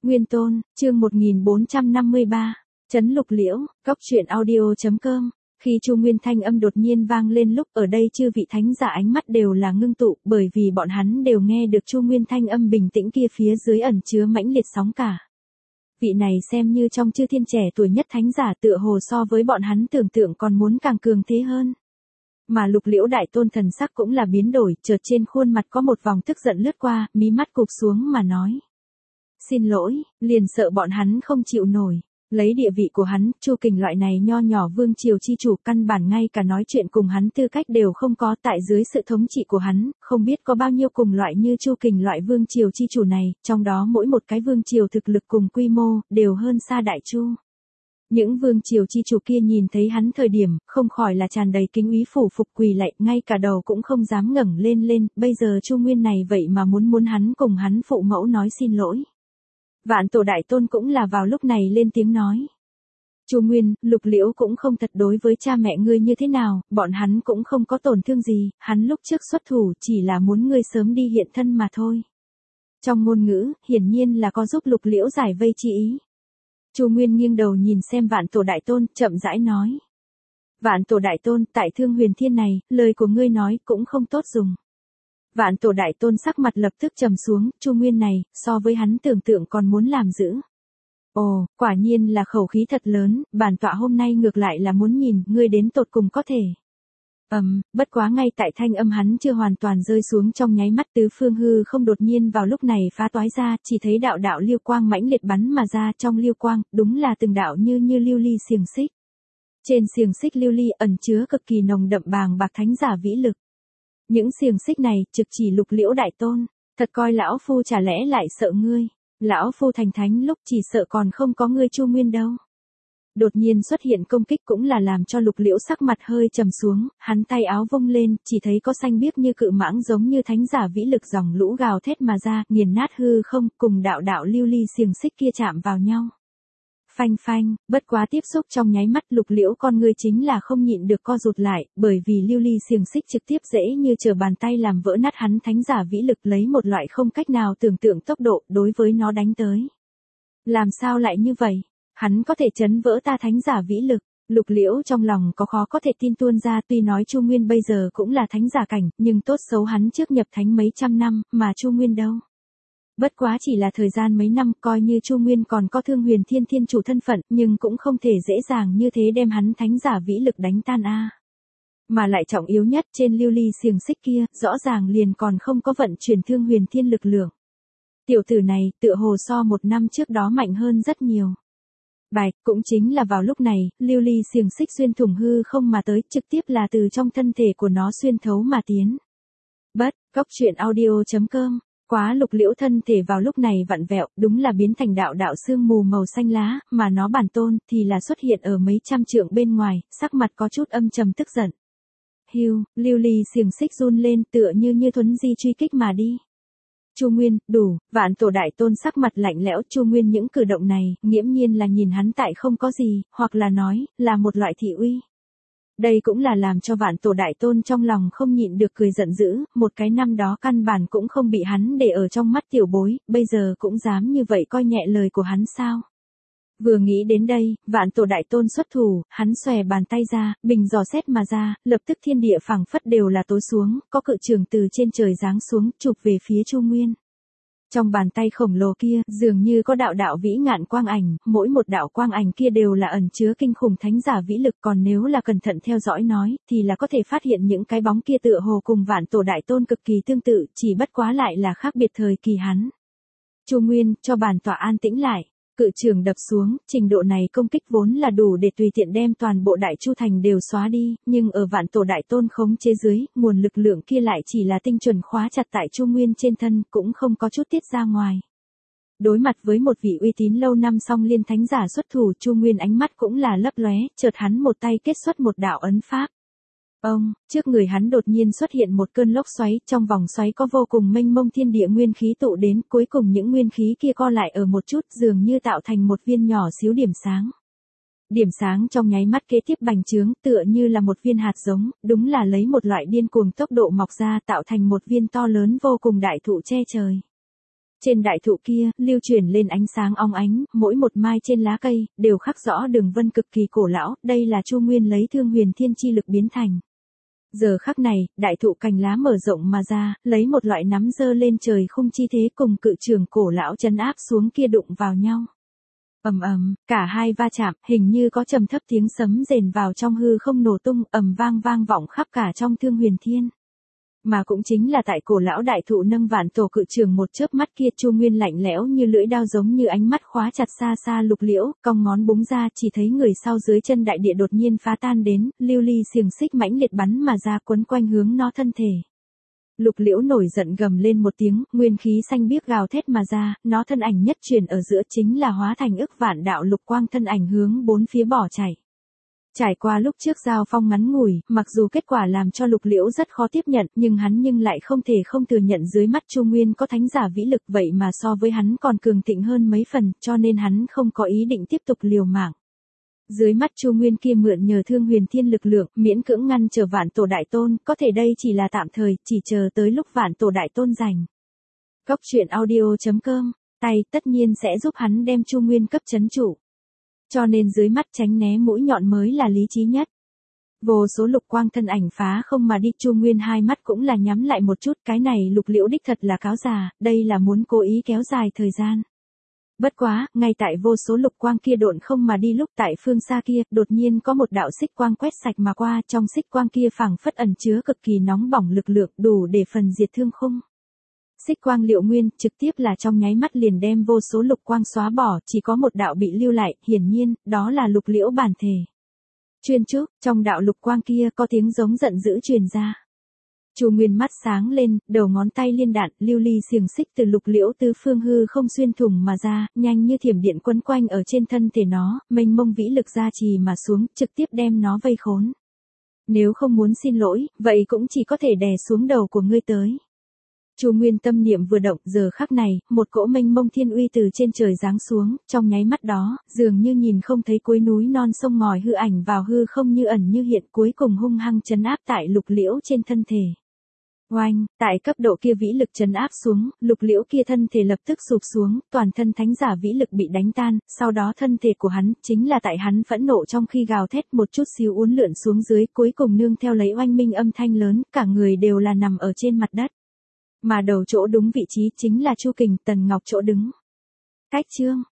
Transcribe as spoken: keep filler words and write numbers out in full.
Nguyên Tôn, chương một nghìn bốn trăm năm mươi ba, Trấn Lục Liễu, Cốc truyện audio chấm com. Khi Chu Nguyên thanh âm đột nhiên vang lên lúc ở đây chư vị thánh giả ánh mắt đều là ngưng tụ, bởi vì bọn hắn đều nghe được Chu Nguyên thanh âm bình tĩnh kia phía dưới ẩn chứa mãnh liệt sóng cả. Vị này xem như trong chư thiên trẻ tuổi nhất thánh giả tựa hồ so với bọn hắn tưởng tượng còn muốn càng cường thế hơn. Mà Lục Liễu đại tôn thần sắc cũng là biến đổi, chợt trên khuôn mặt có một vòng tức giận lướt qua, mí mắt cụp xuống mà nói. Xin lỗi, liền sợ bọn hắn không chịu nổi. Lấy địa vị của hắn, Chu Kình loại này nho nhỏ vương triều chi chủ căn bản ngay cả nói chuyện cùng hắn tư cách đều không có, tại dưới sự thống trị của hắn, không biết có bao nhiêu cùng loại như Chu Kình loại vương triều chi chủ này, trong đó mỗi một cái vương triều thực lực cùng quy mô, đều hơn xa Đại Chu. Những vương triều chi chủ kia nhìn thấy hắn thời điểm, không khỏi là tràn đầy kính úy phủ phục quỳ lạy, ngay cả đầu cũng không dám ngẩng lên lên, bây giờ Chu Nguyên này vậy mà muốn muốn hắn cùng hắn phụ mẫu nói xin lỗi. Vạn Tổ đại tôn cũng là vào lúc này lên tiếng nói. Chu Nguyên, Lục Liễu cũng không thật đối với cha mẹ ngươi như thế nào, bọn hắn cũng không có tổn thương gì, hắn lúc trước xuất thủ chỉ là muốn ngươi sớm đi hiện thân mà thôi. Trong ngôn ngữ, hiển nhiên là có giúp Lục Liễu giải vây chi ý. Chu Nguyên nghiêng đầu nhìn xem Vạn Tổ đại tôn, chậm rãi nói. Vạn Tổ đại tôn, tại Thương Huyền Thiên này, lời của ngươi nói cũng không tốt dùng. Vạn Tổ đại tôn sắc mặt lập tức trầm xuống, Chu Nguyên này, so với hắn tưởng tượng còn muốn làm dữ. Ồ, quả nhiên là khẩu khí thật lớn, bản tọa hôm nay ngược lại là muốn nhìn, ngươi đến tột cùng có thể. Ầm, um, bất quá ngay tại thanh âm hắn chưa hoàn toàn rơi xuống trong nháy mắt tứ phương hư không đột nhiên vào lúc này phá toái ra, chỉ thấy đạo đạo liêu quang mãnh liệt bắn mà ra trong liêu quang, đúng là từng đạo như như lưu ly xiềng xích. Trên xiềng xích lưu ly ẩn chứa cực kỳ nồng đậm bàng bạc thánh giả vĩ lực. Những xiềng xích này trực chỉ Lục Liễu đại tôn, thật coi lão phu chả lẽ lại sợ ngươi, lão phu thành thánh lúc chỉ sợ còn không có ngươi Chu Nguyên đâu. Đột nhiên xuất hiện công kích cũng là làm cho Lục Liễu sắc mặt hơi trầm xuống, hắn tay áo vung lên, chỉ thấy có xanh biếc như cự mãng giống như thánh giả vĩ lực dòng lũ gào thét mà ra, nghiền nát hư không, cùng đạo đạo lưu ly xiềng xích kia chạm vào nhau. Phanh phanh, bất quá tiếp xúc trong nháy mắt Lục Liễu con ngươi chính là không nhịn được co rụt lại, bởi vì lưu ly xiềng xích trực tiếp dễ như trở bàn tay làm vỡ nát hắn thánh giả vĩ lực lấy một loại không cách nào tưởng tượng tốc độ đối với nó đánh tới. Làm sao lại như vậy? Hắn có thể chấn vỡ ta thánh giả vĩ lực. Lục Liễu trong lòng có khó có thể tin tuôn ra, tuy nói Chu Nguyên bây giờ cũng là thánh giả cảnh, nhưng tốt xấu hắn trước nhập thánh mấy trăm năm, mà Chu Nguyên đâu. Bất quá chỉ là thời gian mấy năm, coi như Chu Nguyên còn có Thương Huyền Thiên thiên chủ thân phận, nhưng cũng không thể dễ dàng như thế đem hắn thánh giả vĩ lực đánh tan a. À. Mà lại trọng yếu nhất, trên lưu ly xiềng xích kia, rõ ràng liền còn không có vận chuyển Thương Huyền Thiên lực lượng. Tiểu tử này, tựa hồ so một năm trước đó mạnh hơn rất nhiều. Bài, cũng chính là vào lúc này, lưu ly xiềng xích xuyên thủng hư không mà tới, trực tiếp là từ trong thân thể của nó xuyên thấu mà tiến. Bất, Cốc truyện audio chấm com. Quá Lục Liễu thân thể vào lúc này vặn vẹo, đúng là biến thành đạo đạo sương mù màu xanh lá, mà nó bản tôn thì là xuất hiện ở mấy trăm trượng bên ngoài, sắc mặt có chút âm trầm tức giận. Hiu, lưu ly xiềng xích run lên tựa như như thuấn di truy kích mà đi. Chu Nguyên, đủ, Vạn Tổ đại tôn sắc mặt lạnh lẽo, Chu Nguyên những cử động này, nghiễm nhiên là nhìn hắn tại không có gì, hoặc là nói, là một loại thị uy. Đây cũng là làm cho Vạn Tổ đại tôn trong lòng không nhịn được cười giận dữ, một cái năm đó căn bản cũng không bị hắn để ở trong mắt tiểu bối, bây giờ cũng dám như vậy coi nhẹ lời của hắn sao. Vừa nghĩ đến đây, Vạn Tổ đại tôn xuất thủ, hắn xòe bàn tay ra, bình dò xét mà ra, lập tức thiên địa phẳng phất đều là tối xuống, có cự trường từ trên trời giáng xuống, chụp về phía Chu Nguyên. Trong bàn tay khổng lồ kia, dường như có đạo đạo vĩ ngạn quang ảnh, mỗi một đạo quang ảnh kia đều là ẩn chứa kinh khủng thánh giả vĩ lực, còn nếu là cẩn thận theo dõi nói, thì là có thể phát hiện những cái bóng kia tựa hồ cùng Vạn Tổ đại tôn cực kỳ tương tự, chỉ bất quá lại là khác biệt thời kỳ hắn. Chu Nguyên, cho bản tọa an tĩnh lại. Cự trường đập xuống, trình độ này công kích vốn là đủ để tùy tiện đem toàn bộ Đại Chu thành đều xóa đi, nhưng ở Vạn Tổ đại tôn khống chế dưới, nguồn lực lượng kia lại chỉ là tinh chuẩn khóa chặt tại Chu Nguyên trên thân, cũng không có chút tiết ra ngoài. Đối mặt với một vị uy tín lâu năm song liên thánh giả xuất thủ, Chu Nguyên ánh mắt cũng là lấp lóe, chợt hắn một tay kết xuất một đạo ấn pháp. Ông, trước người hắn đột nhiên xuất hiện một cơn lốc xoáy, trong vòng xoáy có vô cùng mênh mông thiên địa nguyên khí tụ đến, cuối cùng những nguyên khí kia co lại ở một chút, dường như tạo thành một viên nhỏ xíu điểm sáng. Điểm sáng trong nháy mắt kế tiếp bành trướng, tựa như là một viên hạt giống, đúng là lấy một loại điên cuồng tốc độ mọc ra, tạo thành một viên to lớn vô cùng đại thụ che trời. Trên đại thụ kia, lưu chuyển lên ánh sáng óng ánh, mỗi một mai trên lá cây, đều khắc rõ đường vân cực kỳ cổ lão, đây là Chu Nguyên lấy Thương Huyền Thiên chi lực biến thành. Giờ khắc này, đại thụ cành lá mở rộng mà ra, lấy một loại nắm giơ lên trời khung chi thế cùng cự trường cổ lão trấn áp xuống kia đụng vào nhau. Ầm ầm, cả hai va chạm, hình như có trầm thấp tiếng sấm rền vào trong hư không nổ tung, ầm vang vang vọng khắp cả trong Thương Huyền Thiên. Mà cũng chính là tại cổ lão đại thụ nâng vạn tổ cự trường một chớp mắt kia, Chu Nguyên lạnh lẽo như lưỡi dao giống như ánh mắt khóa chặt xa xa Lục Liễu, cong ngón búng ra, chỉ thấy người sau dưới chân đại địa đột nhiên phá tan đến, lưu ly xiềng xích mãnh liệt bắn mà ra quấn quanh hướng nó thân thể. Lục Liễu nổi giận gầm lên một tiếng, nguyên khí xanh biếc gào thét mà ra, nó thân ảnh nhất chuyển ở giữa chính là hóa thành ức vạn đạo lục quang thân ảnh hướng bốn phía bỏ chạy. Trải qua lúc trước giao phong ngắn ngủi, mặc dù kết quả làm cho Lục Liễu rất khó tiếp nhận, nhưng hắn nhưng lại không thể không thừa nhận dưới mắt Chu Nguyên có thánh giả vĩ lực, vậy mà so với hắn còn cường thịnh hơn mấy phần, cho nên hắn không có ý định tiếp tục liều mạng. Dưới mắt Chu Nguyên kia mượn nhờ Thương Huyền Thiên lực lượng, miễn cưỡng ngăn trở Vạn Tổ Đại Tôn, có thể đây chỉ là tạm thời, chỉ chờ tới lúc Vạn Tổ Đại Tôn giành. Cốc truyện audio chấm com, tay tất nhiên sẽ giúp hắn đem Chu Nguyên cấp trấn trụ. Cho nên dưới mắt tránh né mũi nhọn mới là lý trí nhất. Vô số lục quang thân ảnh phá không mà đi, Chu Nguyên hai mắt cũng là nhắm lại một chút, cái này Lục Liễu đích thật là cáo già, đây là muốn cố ý kéo dài thời gian. Bất quá, ngay tại vô số lục quang kia độn không mà đi lúc tại phương xa kia, đột nhiên có một đạo xích quang quét sạch mà qua, trong xích quang kia phảng phất ẩn chứa cực kỳ nóng bỏng lực lượng, đủ để phần diệt thương khung. Xích quang liệu nguyên, trực tiếp là trong nháy mắt liền đem vô số lục quang xóa bỏ, chỉ có một đạo bị lưu lại, hiển nhiên, đó là Lục Liễu bản thể. Chuyên chúc, trong đạo lục quang kia có tiếng giống giận dữ truyền ra. Chu Nguyên mắt sáng lên, đầu ngón tay liên đạn, lưu ly xiềng xích từ Lục Liễu tứ phương hư không xuyên thủng mà ra, nhanh như thiểm điện quấn quanh ở trên thân thể nó, mênh mông vĩ lực gia trì mà xuống, trực tiếp đem nó vây khốn. Nếu không muốn xin lỗi, vậy cũng chỉ có thể đè xuống đầu của ngươi tới. Chu Nguyên tâm niệm vừa động, giờ khắc này, một cỗ mênh mông thiên uy từ trên trời giáng xuống, trong nháy mắt đó, dường như nhìn không thấy cuối núi non sông ngòi hư ảnh vào hư không như ẩn như hiện, cuối cùng hung hăng trấn áp tại Lục Liễu trên thân thể. Oanh, tại cấp độ kia vĩ lực trấn áp xuống, Lục Liễu kia thân thể lập tức sụp xuống, toàn thân thánh giả vĩ lực bị đánh tan, sau đó thân thể của hắn, chính là tại hắn phẫn nộ trong khi gào thét một chút xíu uốn lượn xuống dưới, cuối cùng nương theo lấy oanh minh âm thanh lớn, cả người đều là nằm ở trên mặt đất. Mà đầu chỗ đúng vị trí chính là Chu Kình, Tần Ngọc chỗ đứng. Cách chương